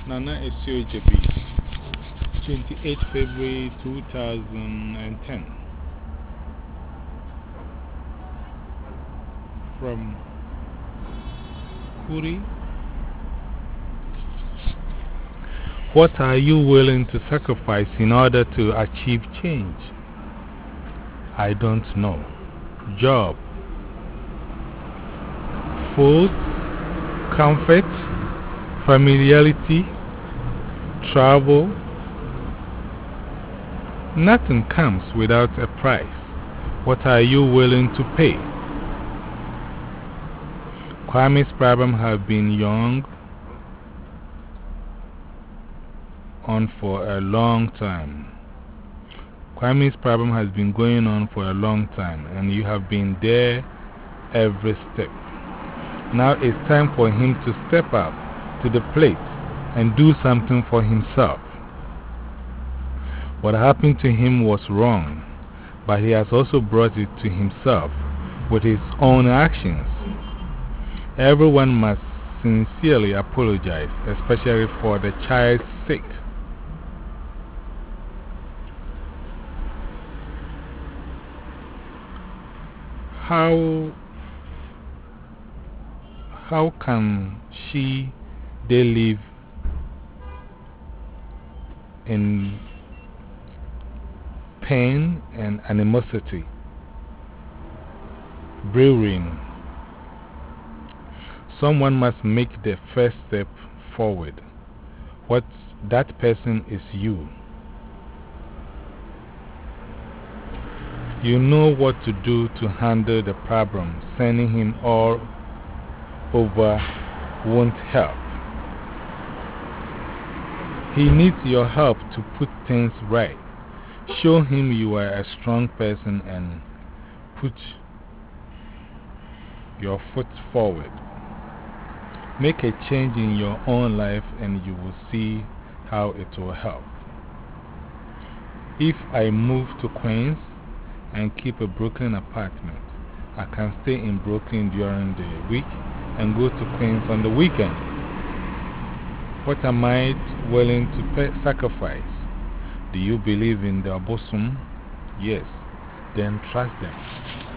Nana Esio Jabi, 28 February 2010. From Kuri. What are you willing to sacrifice in order to achieve change? I don't know. Job, food, comfort, familiarity, travel. Nothing comes without a price. What are you willing to pay? Kwame's problem have been young on for a long time. Kwame's problem has been going on for a long time, and you have been there every step. Now it's time for him to step up to the plate and do something for himself. What happened to him was wrong, but he has also brought it to himself with his own actions. Everyone must sincerely apologize, especially for the child's sake. How can they live in pain and animosity, brewing? Someone must make the first step forward. What that person is you. You know what to do to handle the problem. Sending him all over won't help. He needs your help to put things right. Show him you are a strong person and put your foot forward. Make a change in your own life and you will see how it will help. If I move to Queens and keep a Brooklyn apartment, I can stay in Brooklyn during the week and go to Queens on the weekend. What am I willing to sacrifice? Do you believe in the Abosom? Yes. Then trust them.